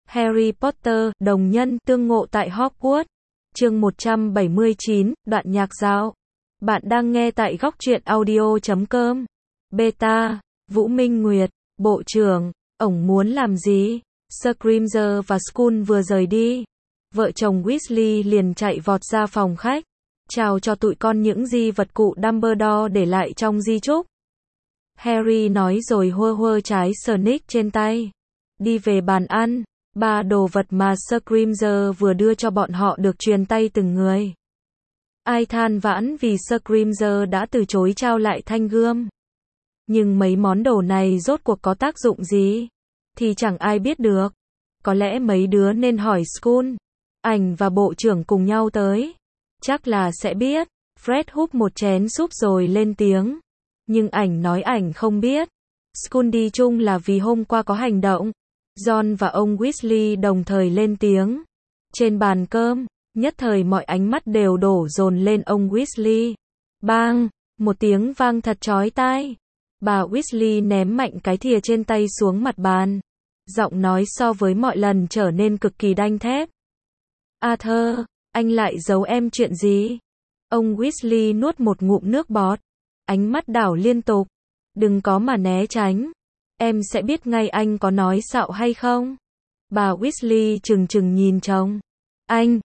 Harry Potter, đồng nhân, tương ngộ tại Hogwarts. Chương 179, đoạn nhạc dạo. Bạn đang nghe tại góc truyện audio.com. Beta, Vũ Minh Nguyệt, Bộ trưởng, ổng muốn làm gì? Scrimger và Scoon vừa rời đi. Vợ chồng Weasley liền chạy vọt ra phòng khách. Chào cho tụi con những di vật cụ Dumbledore để lại trong di chúc. Harry nói rồi hơ hơ trái Snick trên tay. Đi về bàn ăn. 3 đồ vật mà Scrimger vừa đưa cho bọn họ được truyền tay từng người. Ai than vãn vì Scrimger đã từ chối trao lại thanh gươm. Nhưng mấy món đồ này rốt cuộc có tác dụng gì? Thì chẳng ai biết được. Có lẽ mấy đứa nên hỏi Scoon. Ảnh và bộ trưởng cùng nhau tới. Chắc là sẽ biết. Fred húp một chén súp rồi lên tiếng. Nhưng ảnh nói ảnh không biết. Scoon đi chung là vì hôm qua có hành động. John và ông Weasley đồng thời lên tiếng. Trên bàn cơm, nhất thời mọi ánh mắt đều đổ dồn lên ông Weasley. Bang! Một tiếng vang thật chói tai. Bà Weasley ném mạnh cái thìa trên tay xuống mặt bàn. Giọng nói so với mọi lần trở nên cực kỳ đanh thép. Arthur, anh lại giấu em chuyện gì? Ông Weasley nuốt một ngụm nước bọt. Ánh mắt đảo liên tục. Đừng có mà né tránh. Em sẽ biết ngay anh có nói xạo hay không? Bà Weasley trừng trừng nhìn chồng. Anh,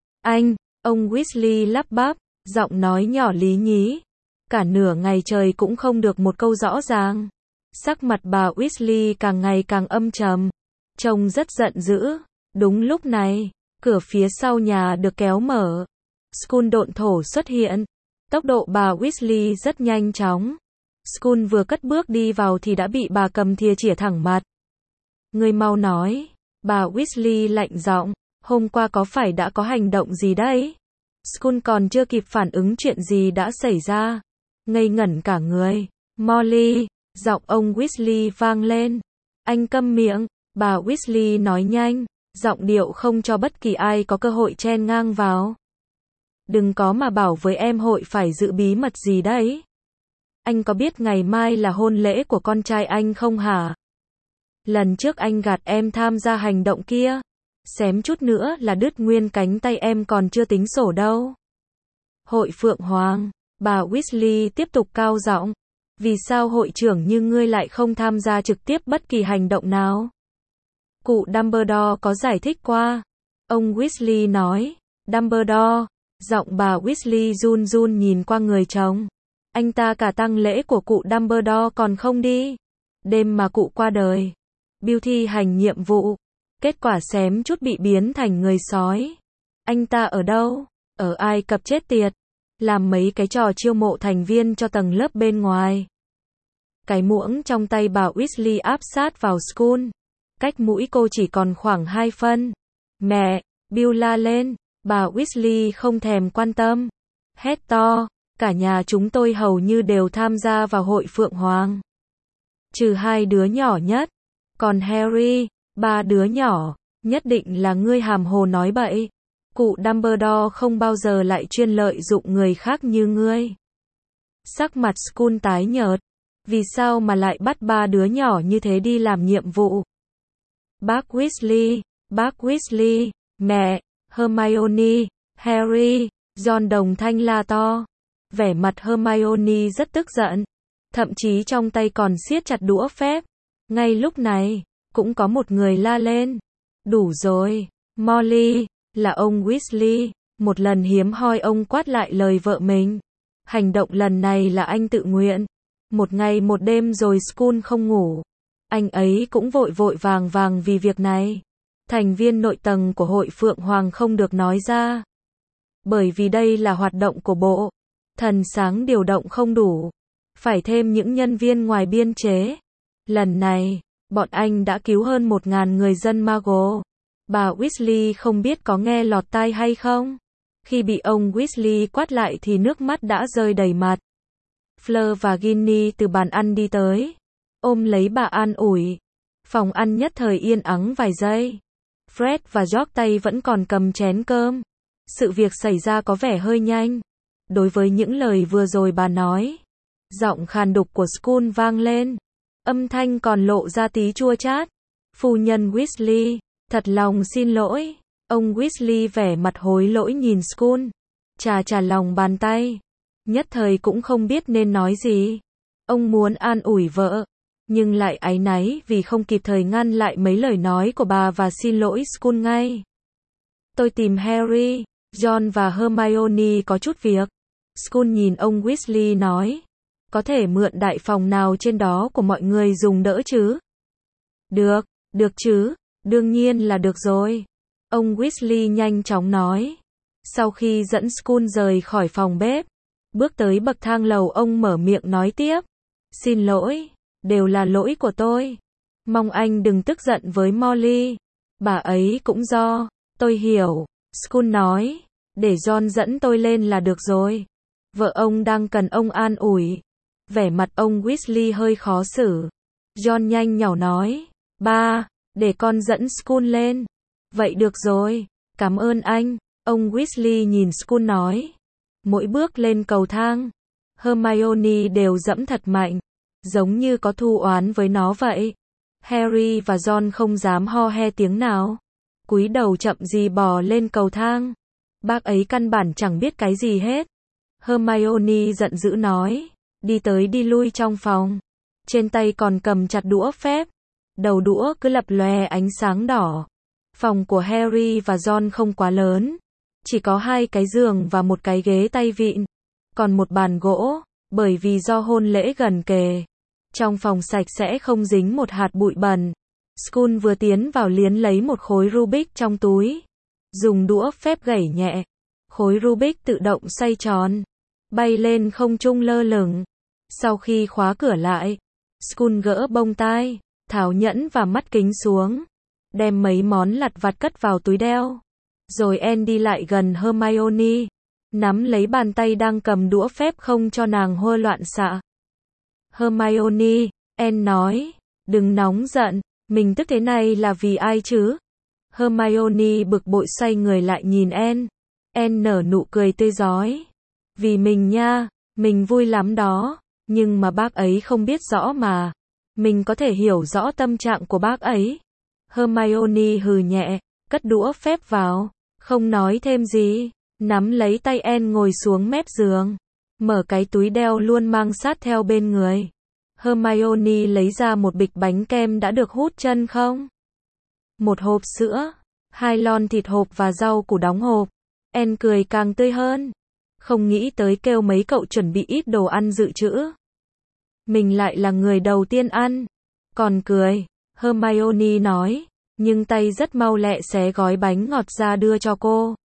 ông Weasley lắp bắp, giọng nói nhỏ lý nhí. Cả nửa ngày trời cũng không được một câu rõ ràng. Sắc mặt bà Weasley càng ngày càng âm trầm. Trông rất giận dữ. Đúng lúc này, cửa phía sau nhà được kéo mở. Scoon độn thổ xuất hiện. Tốc độ bà Weasley rất nhanh chóng. Scoon vừa cất bước đi vào thì đã bị bà cầm thìa chĩa thẳng mặt. Ngươi mau nói. Bà Weasley lạnh giọng. Hôm qua có phải đã có hành động gì đấy? Scoon còn chưa kịp phản ứng chuyện gì đã xảy ra. Ngây ngẩn cả người. Molly, giọng ông Weasley vang lên. Anh câm miệng. Bà Weasley nói nhanh. Giọng điệu không cho bất kỳ ai có cơ hội chen ngang vào. Đừng có mà bảo với em hội phải giữ bí mật gì đấy. Anh có biết ngày mai là hôn lễ của con trai anh không hả? Lần trước anh gạt em tham gia hành động kia. Xém chút nữa là đứt nguyên cánh tay em còn chưa tính sổ đâu. Hội Phượng Hoàng. Bà Weasley tiếp tục cao giọng. Vì sao hội trưởng như ngươi lại không tham gia trực tiếp bất kỳ hành động nào? Cụ Dumbledore có giải thích qua. Ông Weasley nói. Dumbledore. Giọng bà Weasley run run nhìn qua người chồng. Anh ta cả tang lễ của cụ Dumbledore còn không đi. Đêm mà cụ qua đời. Bill thi hành nhiệm vụ. Kết quả xém chút bị biến thành người sói. Anh ta ở đâu? Ở Ai Cập chết tiệt. Làm mấy cái trò chiêu mộ thành viên cho tầng lớp bên ngoài. Cái muỗng trong tay bà Weasley áp sát vào Scoon. Cách mũi cô chỉ còn khoảng 2 phân. Mẹ! Bill la lên. Bà Weasley không thèm quan tâm. Hét to. Cả nhà chúng tôi hầu như đều tham gia vào hội Phượng Hoàng. Trừ 2 đứa nhỏ nhất. Còn Harry, 3 đứa nhỏ, nhất định là ngươi hàm hồ nói bậy. Cụ Dumbledore không bao giờ lại chuyên lợi dụng người khác như ngươi. Sắc mặt Scoon tái nhợt. Vì sao mà lại bắt 3 đứa nhỏ như thế đi làm nhiệm vụ? Bác Weasley, mẹ, Hermione, Harry, John đồng thanh la to. Vẻ mặt Hermione rất tức giận. Thậm chí trong tay còn siết chặt đũa phép. Ngay lúc này, cũng có một người la lên. Đủ rồi, Molly, là ông Weasley. Một lần hiếm hoi ông quát lại lời vợ mình. Hành động lần này là anh tự nguyện. Một ngày một đêm rồi Scoon không ngủ. Anh ấy cũng vội vội vàng vàng vì việc này. Thành viên nội tầng của hội Phượng Hoàng không được nói ra. Bởi vì đây là hoạt động của bộ. Thần sáng điều động không đủ. Phải thêm những nhân viên ngoài biên chế. Lần này, bọn anh đã cứu hơn 1.000 người dân Muggle. Bà Weasley không biết có nghe lọt tai hay không. Khi bị ông Weasley quát lại thì nước mắt đã rơi đầy mặt. Fleur và Ginny từ bàn ăn đi tới. Ôm lấy bà an ủi. Phòng ăn nhất thời yên ắng vài giây. Fred và George tay vẫn còn cầm chén cơm. Sự việc xảy ra có vẻ hơi nhanh. Đối với những lời vừa rồi bà nói. Giọng khàn đục của Scoon vang lên. Âm thanh còn lộ ra tí chua chát. Phu nhân Weasley, Thật lòng xin lỗi. Ông Weasley vẻ mặt hối lỗi nhìn Skull. Chà lòng bàn tay. Nhất thời cũng không biết nên nói gì. Ông muốn an ủi vợ, nhưng lại áy náy vì không kịp thời ngăn lại mấy lời nói của bà và xin lỗi Skull ngay. Tôi tìm Harry, Ron và Hermione có chút việc. Skull nhìn ông Weasley nói. Có thể mượn đại phòng nào trên đó của mọi người dùng đỡ chứ? Được chứ, đương nhiên là được rồi. Ông Weasley nhanh chóng nói. Sau khi dẫn Skull rời khỏi phòng bếp, bước tới bậc thang lầu, ông mở miệng nói tiếp. Xin lỗi, đều là lỗi của tôi. Mong anh đừng tức giận với Molly. Bà ấy cũng do. Tôi hiểu, Skull nói. Để Ron dẫn tôi lên là được rồi. Vợ ông đang cần ông an ủi. Vẻ mặt ông Weasley hơi khó xử. Ron nhanh nhỏ nói. Ba, để con dẫn Skull lên. Vậy được rồi, cảm ơn anh. Ông Weasley nhìn Skull nói. Mỗi bước lên cầu thang, Hermione đều dẫm thật mạnh, giống như có thù oán với nó vậy. Harry và Ron không dám ho he tiếng nào, cúi đầu chậm gì bò lên cầu thang. Bác ấy căn bản chẳng biết cái gì hết. Hermione giận dữ nói, đi tới đi lui trong phòng, trên tay còn cầm chặt đũa phép, đầu đũa cứ lập lòe ánh sáng đỏ. Phòng của Harry và Ron không quá lớn, chỉ có 2 cái giường và một cái ghế tay vịn, còn một bàn gỗ, bởi vì do hôn lễ gần kề. Trong phòng sạch sẽ không dính một hạt bụi bẩn. Skull vừa tiến vào liến lấy một khối Rubik trong túi, dùng đũa phép gẩy nhẹ. Khối Rubik tự động xoay tròn, bay lên không trung lơ lửng. Sau khi khóa cửa lại, Skull gỡ bông tai, tháo nhẫn và mắt kính xuống, đem mấy món lặt vặt cất vào túi đeo. Rồi Anne đi lại gần Hermione, nắm lấy bàn tay đang cầm đũa phép không cho nàng hô loạn xạ. Hermione, Anne nói, đừng nóng giận, mình tức thế này là vì ai chứ? Hermione bực bội xoay người lại nhìn Anne. Anne nở nụ cười tươi rói. Vì mình nha, mình vui lắm đó, nhưng mà bác ấy không biết rõ mà. Mình có thể hiểu rõ tâm trạng của bác ấy. Hermione hừ nhẹ, cất đũa phép vào, không nói thêm gì, nắm lấy tay Anne ngồi xuống mép giường, mở cái túi đeo luôn mang sát theo bên người. Hermione lấy ra một bịch bánh kem đã được hút chân không? Một hộp sữa, 2 lon thịt hộp và rau củ đóng hộp. Anne cười càng tươi hơn. Không nghĩ tới kêu mấy cậu chuẩn bị ít đồ ăn dự trữ. Mình lại là người đầu tiên ăn. Còn cười, Hermione nói, nhưng tay rất mau lẹ xé gói bánh ngọt ra đưa cho cô.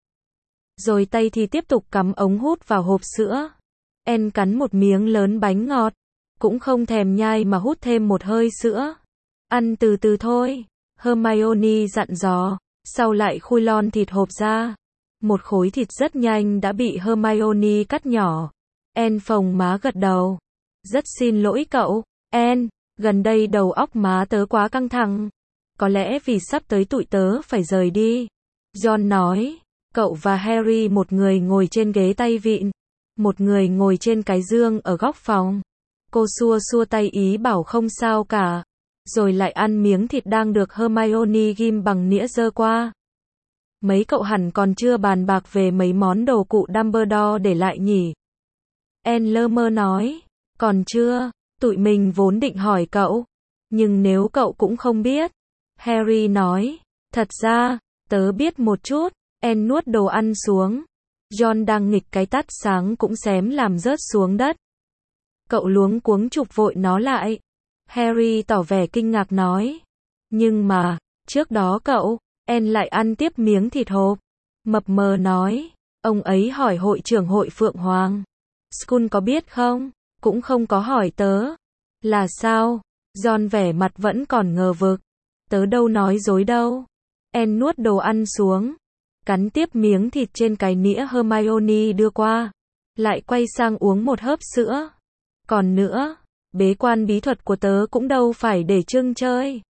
Rồi tay thì tiếp tục cắm ống hút vào hộp sữa. Anne cắn một miếng lớn bánh ngọt, cũng không thèm nhai mà hút thêm một hơi sữa. Ăn từ từ thôi, Hermione dặn dò, sau lại khui lon thịt hộp ra. Một khối thịt rất nhanh đã bị Hermione cắt nhỏ. Anne phồng má gật đầu. Rất xin lỗi cậu, Anne, gần đây đầu óc má tớ quá căng thẳng. Có lẽ vì sắp tới tụi tớ phải rời đi. Ron nói, cậu và Harry một người ngồi trên ghế tay vịn, một người ngồi trên cái giường ở góc phòng. Cô xua xua tay ý bảo không sao cả, rồi lại ăn miếng thịt đang được Hermione ghim bằng nĩa giơ qua. Mấy cậu hẳn còn chưa bàn bạc về mấy món đồ cụ Dumbledore để lại nhỉ? Anne lơ mơ nói, còn chưa, tụi mình vốn định hỏi cậu, nhưng nếu cậu cũng không biết. Harry nói, thật ra, tớ biết một chút. Anne nuốt đồ ăn xuống. Ron đang nghịch cái tắt sáng cũng xém làm rớt xuống đất. Cậu luống cuống chụp vội nó lại. Harry tỏ vẻ kinh ngạc nói, nhưng mà, trước đó cậu, Anne lại ăn tiếp miếng thịt hộp. Mập mờ nói, ông ấy hỏi hội trưởng hội Phượng Hoàng. Skull có biết không? Cũng không có hỏi tớ. Là sao? Ron vẻ mặt vẫn còn ngờ vực. Tớ đâu nói dối đâu. Anne nuốt đồ ăn xuống, cắn tiếp miếng thịt trên cái nĩa Hermione đưa qua, lại quay sang uống một hớp sữa. Còn nữa, bế quan bí thuật của tớ cũng đâu phải để trưng chơi.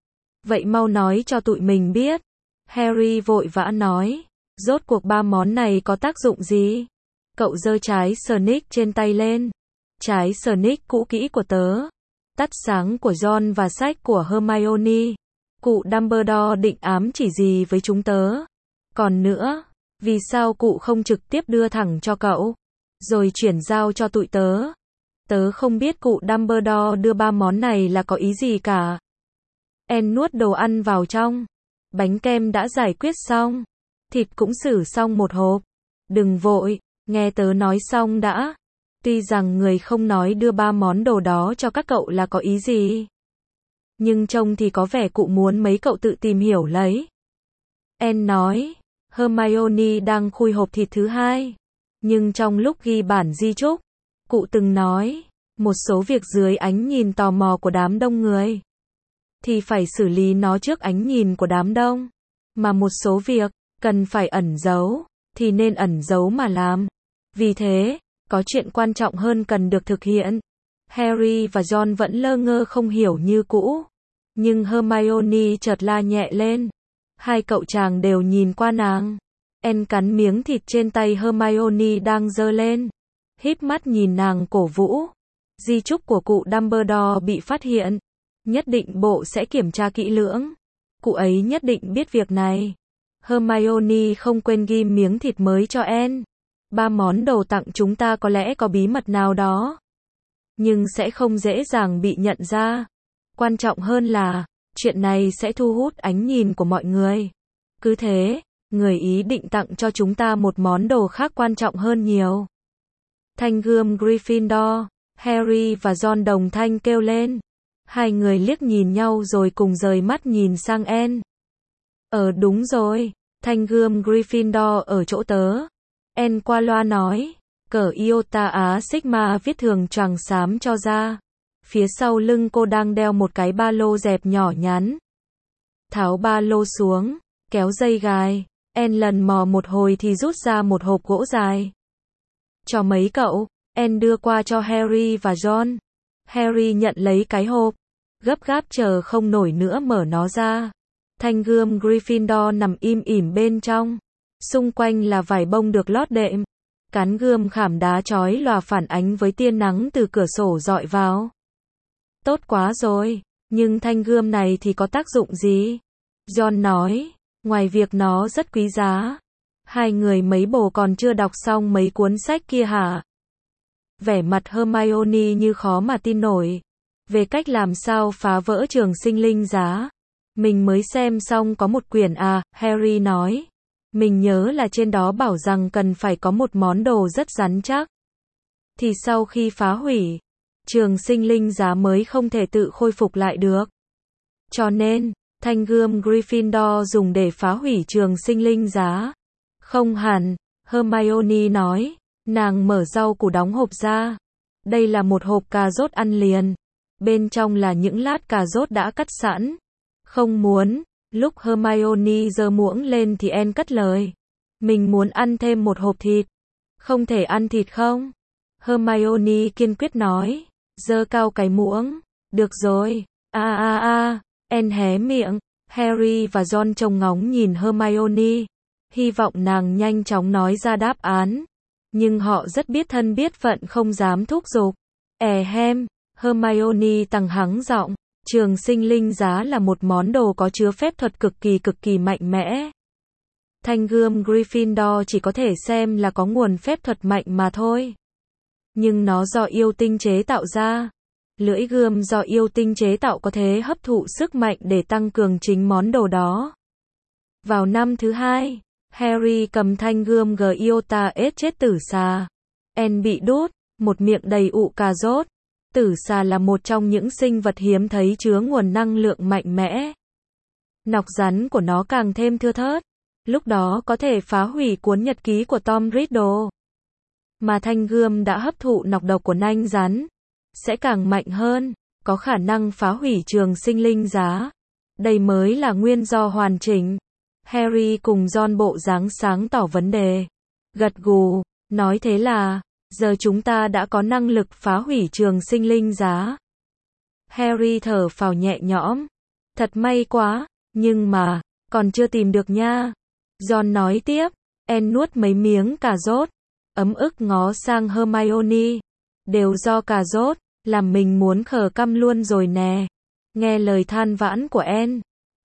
Vậy mau nói cho tụi mình biết. Harry vội vã nói, rốt cuộc 3 món này có tác dụng gì? Cậu giơ trái Snake trên tay lên. Trái Snake cũ kỹ của tớ, tắt sáng của Ron và sách của Hermione. Cụ Dumbledore định ám chỉ gì với chúng tớ? Còn nữa, vì sao cụ không trực tiếp đưa thẳng cho cậu, rồi chuyển giao cho tụi tớ? Tớ không biết cụ Dumbledore đưa 3 món này là có ý gì cả. En nuốt đồ ăn vào trong. Bánh kem đã giải quyết xong. Thịt cũng xử xong một hộp. Đừng vội, nghe tớ nói xong đã. Tuy rằng người không nói đưa 3 món đồ đó cho các cậu là có ý gì, nhưng trông thì có vẻ cụ muốn mấy cậu tự tìm hiểu lấy. En nói, Hermione đang khui hộp thịt thứ hai. Nhưng trong lúc ghi bản di chúc, cụ từng nói, một số việc dưới ánh nhìn tò mò của đám đông người, thì phải xử lý nó trước ánh nhìn của đám đông. Mà một số việc, cần phải ẩn giấu, thì nên ẩn giấu mà làm. Vì thế, có chuyện quan trọng hơn cần được thực hiện. Harry và Ron vẫn lơ ngơ không hiểu như cũ. Nhưng Hermione chợt la nhẹ lên. Hai cậu chàng đều nhìn qua nàng. En cắn miếng thịt trên tay Hermione đang giơ lên. Híp mắt nhìn nàng cổ vũ. Di chúc của cụ Dumbledore bị phát hiện. Nhất định bộ sẽ kiểm tra kỹ lưỡng. Cụ ấy nhất định biết việc này. Hermione không quên ghi miếng thịt mới cho En. 3 món đồ tặng chúng ta có lẽ có bí mật nào đó, nhưng sẽ không dễ dàng bị nhận ra. Quan trọng hơn là, chuyện này sẽ thu hút ánh nhìn của mọi người. Cứ thế, người ý định tặng cho chúng ta một món đồ khác quan trọng hơn nhiều. Thanh gươm Gryffindor, Harry và Ron đồng thanh kêu lên. Hai người liếc nhìn nhau rồi cùng rời mắt nhìn sang En. Đúng rồi, thanh gươm Gryffindor ở chỗ tớ. En qua loa nói, cờ Iota Á Sigma viết thường choàng xám cho ra. Phía sau lưng cô đang đeo một cái ba lô dẹp nhỏ nhắn. Tháo ba lô xuống, kéo dây gài, En lần mò một hồi thì rút ra một hộp gỗ dài. Cho mấy cậu, En đưa qua cho Harry và Ron. Harry nhận lấy cái hộp, gấp gáp chờ không nổi nữa mở nó ra. Thanh gươm Gryffindor nằm im ỉm bên trong. Xung quanh là vải bông được lót đệm. Cán gươm khảm đá chói lòa phản ánh với tia nắng từ cửa sổ dọi vào. Tốt quá rồi, nhưng thanh gươm này thì có tác dụng gì? Ron nói, ngoài việc nó rất quý giá. Hai người mấy bồ còn chưa đọc xong mấy cuốn sách kia hả? Vẻ mặt Hermione như khó mà tin nổi. Về cách làm sao phá vỡ trường sinh linh giá. Mình mới xem xong có một quyển à, Harry nói. Mình nhớ là trên đó bảo rằng cần phải có một món đồ rất rắn chắc. Thì sau khi phá hủy, trường sinh linh giá mới không thể tự khôi phục lại được. Cho nên, thanh gươm Gryffindor dùng để phá hủy trường sinh linh giá. Không hẳn, Hermione nói. Nàng mở rau củ đóng hộp ra. Đây là một hộp cà rốt ăn liền. Bên trong là những lát cà rốt đã cắt sẵn. Không muốn. Lúc Hermione giơ muỗng lên thì En cất lời. Mình muốn ăn thêm một hộp thịt. Không thể ăn thịt không? Hermione kiên quyết nói. Giơ cao cái muỗng. Được rồi. En hé miệng. Harry và Ron trông ngóng nhìn Hermione. Hy vọng nàng nhanh chóng nói ra đáp án. Nhưng họ rất biết thân biết phận không dám thúc giục. Hermione tăng hắng giọng. Trường sinh linh giá là một món đồ có chứa phép thuật cực kỳ mạnh mẽ. Thanh gươm Gryffindor chỉ có thể xem là có nguồn phép thuật mạnh mà thôi. Nhưng nó do yêu tinh chế tạo ra. Lưỡi gươm do yêu tinh chế tạo có thể hấp thụ sức mạnh để tăng cường chính món đồ đó. Vào năm thứ 2, Harry cầm thanh gươm Iota ết chết tử xà. En bị đút, một miệng đầy ụ cà rốt. Tử xà là một trong những sinh vật hiếm thấy chứa nguồn năng lượng mạnh mẽ. Nọc rắn của nó càng thêm thưa thớt. Lúc đó có thể phá hủy cuốn nhật ký của Tom Riddle. Mà thanh gươm đã hấp thụ nọc độc của nanh rắn. Sẽ càng mạnh hơn, có khả năng phá hủy trường sinh linh giá. Đây mới là nguyên do hoàn chỉnh. Harry cùng Ron bộ dáng sáng tỏ vấn đề. Gật gù, nói thế là, giờ chúng ta đã có năng lực phá hủy trường sinh linh giá. Harry thở phào nhẹ nhõm. Thật may quá, nhưng mà, còn chưa tìm được nha. Ron nói tiếp, En nuốt mấy miếng cà rốt. Ấm ức ngó sang Hermione. Đều do cà rốt, làm mình muốn khờ căm luôn rồi nè. Nghe lời than vãn của En,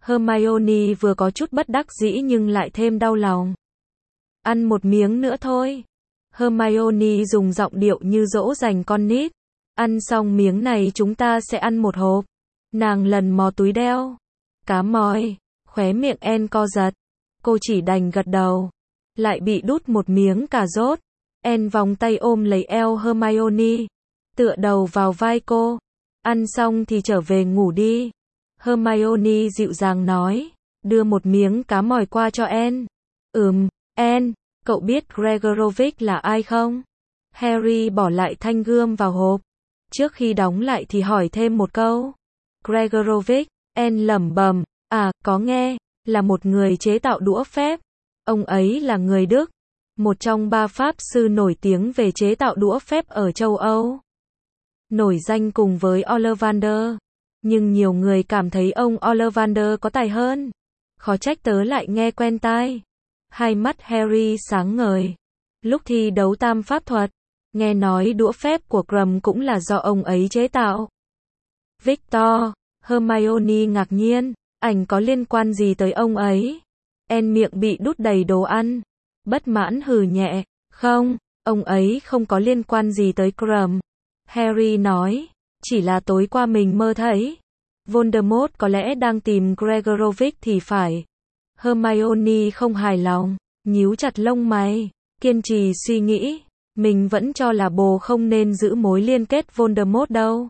Hermione vừa có chút bất đắc dĩ nhưng lại thêm đau lòng. Ăn một miếng nữa thôi. Hermione dùng giọng điệu như dỗ dành con nít. Ăn xong miếng này chúng ta sẽ ăn một hộp. Nàng lần mò túi đeo. Cá mòi. Khóe miệng Anne co giật. Cô chỉ đành gật đầu. Lại bị đút một miếng cà rốt. Anne vòng tay ôm lấy eo Hermione. Tựa đầu vào vai cô. Ăn xong thì trở về ngủ đi. Hermione dịu dàng nói. Đưa một miếng cá mòi qua cho Anne. Anne, cậu biết Gregorovic là ai không? Harry bỏ lại thanh gươm vào hộp. Trước khi đóng lại thì hỏi thêm một câu. Gregorovic, Anne lẩm bẩm. À, có nghe, là một người chế tạo đũa phép. Ông ấy là người Đức. Một trong 3 pháp sư nổi tiếng về chế tạo đũa phép ở châu Âu. Nổi danh cùng với Ollivander. Nhưng nhiều người cảm thấy ông Ollivander có tài hơn. Khó trách tớ lại nghe quen tai. Hai mắt Harry sáng ngời. Lúc thi đấu tam pháp thuật, nghe nói đũa phép của Krum cũng là do ông ấy chế tạo. Victor, Hermione ngạc nhiên, ảnh có liên quan gì tới ông ấy? Anne miệng bị đút đầy đồ ăn. Bất mãn hừ nhẹ, không, ông ấy không có liên quan gì tới Krum. Harry nói, chỉ là tối qua mình mơ thấy. Voldemort có lẽ đang tìm Gregorovic thì phải. Hermione không hài lòng, nhíu chặt lông mày, kiên trì suy nghĩ. Mình vẫn cho là bồ không nên giữ mối liên kết Voldemort đâu.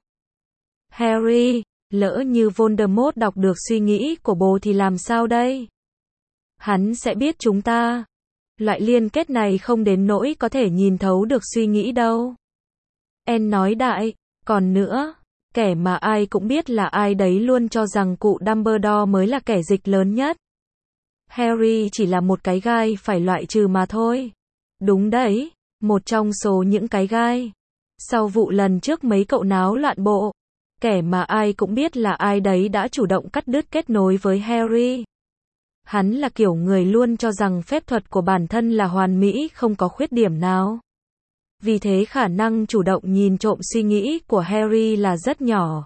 Harry, lỡ như Voldemort đọc được suy nghĩ của bồ thì làm sao đây? Hắn sẽ biết chúng ta. Loại liên kết này không đến nỗi có thể nhìn thấu được suy nghĩ đâu. Anne nói đại, còn nữa, kẻ mà ai cũng biết là ai đấy luôn cho rằng cụ Dumbledore mới là kẻ dịch lớn nhất. Harry chỉ là một cái gai phải loại trừ mà thôi. Đúng đấy, một trong số những cái gai. Sau vụ lần trước mấy cậu náo loạn bộ, kẻ mà ai cũng biết là ai đấy đã chủ động cắt đứt kết nối với Harry. Hắn là kiểu người luôn cho rằng phép thuật của bản thân là hoàn mỹ không có khuyết điểm nào. Vì thế khả năng chủ động nhìn trộm suy nghĩ của Harry là rất nhỏ.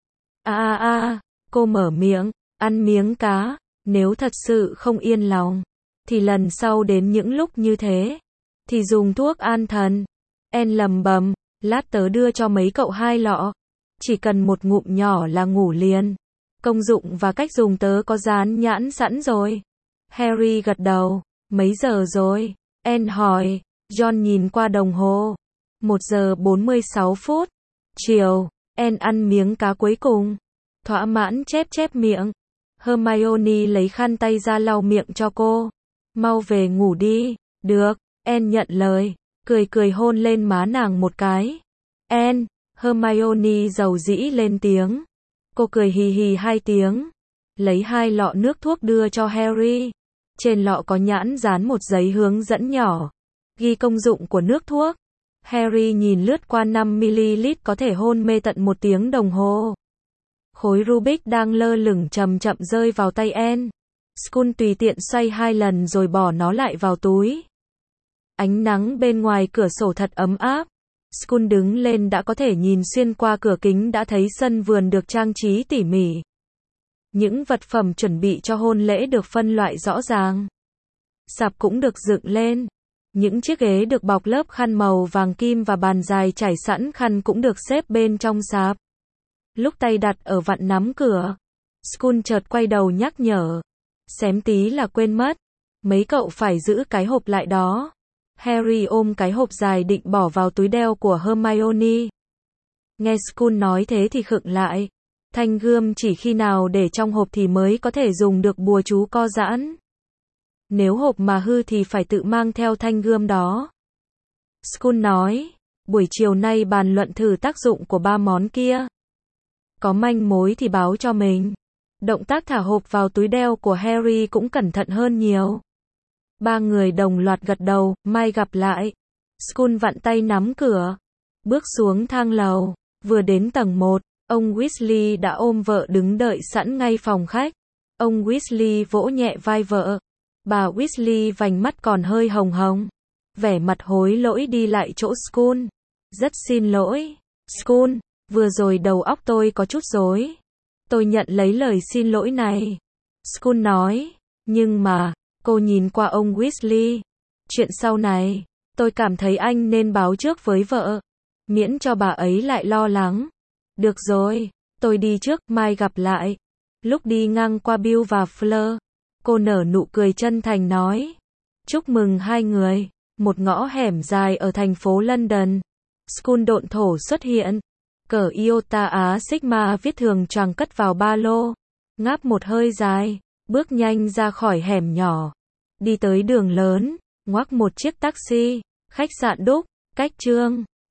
Cô mở miệng, ăn miếng cá, nếu thật sự không yên lòng, thì lần sau đến những lúc như thế, thì dùng thuốc an thần. Anne lầm bầm, lát tớ đưa cho mấy cậu 2 lọ, chỉ cần một ngụm nhỏ là ngủ liền. Công dụng và cách dùng tớ có dán nhãn sẵn rồi. Harry gật đầu, mấy giờ rồi? Anne hỏi. John nhìn qua đồng hồ. 1 giờ 46 phút. Chiều, Anne ăn miếng cá cuối cùng. Thỏa mãn chép miệng. Hermione lấy khăn tay ra lau miệng cho cô. Mau về ngủ đi. Được, Anne nhận lời. Cười hôn lên má nàng một cái. Anne, Hermione dầu dĩ lên tiếng. Cô cười hì hì 2 tiếng. Lấy 2 lọ nước thuốc đưa cho Harry. Trên lọ có nhãn dán một giấy hướng dẫn nhỏ. Ghi công dụng của nước thuốc. Harry nhìn lướt qua 5ml có thể hôn mê tận 1 tiếng đồng hồ. Khối Rubik đang lơ lửng chậm chậm rơi vào tay Anne. Skun tùy tiện xoay 2 lần rồi bỏ nó lại vào túi. Ánh nắng bên ngoài cửa sổ thật ấm áp. Skun đứng lên đã có thể nhìn xuyên qua cửa kính đã thấy sân vườn được trang trí tỉ mỉ. Những vật phẩm chuẩn bị cho hôn lễ được phân loại rõ ràng. Sạp cũng được dựng lên. Những chiếc ghế được bọc lớp khăn màu vàng kim và bàn dài trải sẵn khăn cũng được xếp bên trong sạp. Lúc tay đặt ở vặn nắm cửa, Skun chợt quay đầu nhắc nhở. Xém tí là quên mất. Mấy cậu phải giữ cái hộp lại đó. Harry ôm cái hộp dài định bỏ vào túi đeo của Hermione. Nghe Skun nói thế thì khựng lại. Thanh gươm chỉ khi nào để trong hộp thì mới có thể dùng được bùa chú co giãn. Nếu hộp mà hư thì phải tự mang theo thanh gươm đó. Skun nói, buổi chiều nay bàn luận thử tác dụng của 3 món kia. Có manh mối thì báo cho mình. Động tác thả hộp vào túi đeo của Harry cũng cẩn thận hơn nhiều. 3 người đồng loạt gật đầu, mai gặp lại. Skun vặn tay nắm cửa. Bước xuống thang lầu. Vừa đến tầng 1, ông Weasley đã ôm vợ đứng đợi sẵn ngay phòng khách. Ông Weasley vỗ nhẹ vai vợ. Bà Weasley vành mắt còn hơi hồng hồng. Vẻ mặt hối lỗi đi lại chỗ Skun. Rất xin lỗi. Skun, vừa rồi đầu óc tôi có chút rối. Tôi nhận lấy lời xin lỗi này. School nói. Nhưng mà, cô nhìn qua ông Weasley. Chuyện sau này, tôi cảm thấy anh nên báo trước với vợ. Miễn cho bà ấy lại lo lắng. Được rồi, tôi đi trước, mai gặp lại. Lúc đi ngang qua Bill và Fleur, cô nở nụ cười chân thành nói. Chúc mừng hai người. Một ngõ hẻm dài ở thành phố London. School độn thổ xuất hiện. Cờ Iota Á Sigma viết thường choàng cất vào ba lô. Ngáp một hơi dài, bước nhanh ra khỏi hẻm nhỏ. Đi tới đường lớn, ngoắc một chiếc taxi, khách sạn Đúc, cách Trương.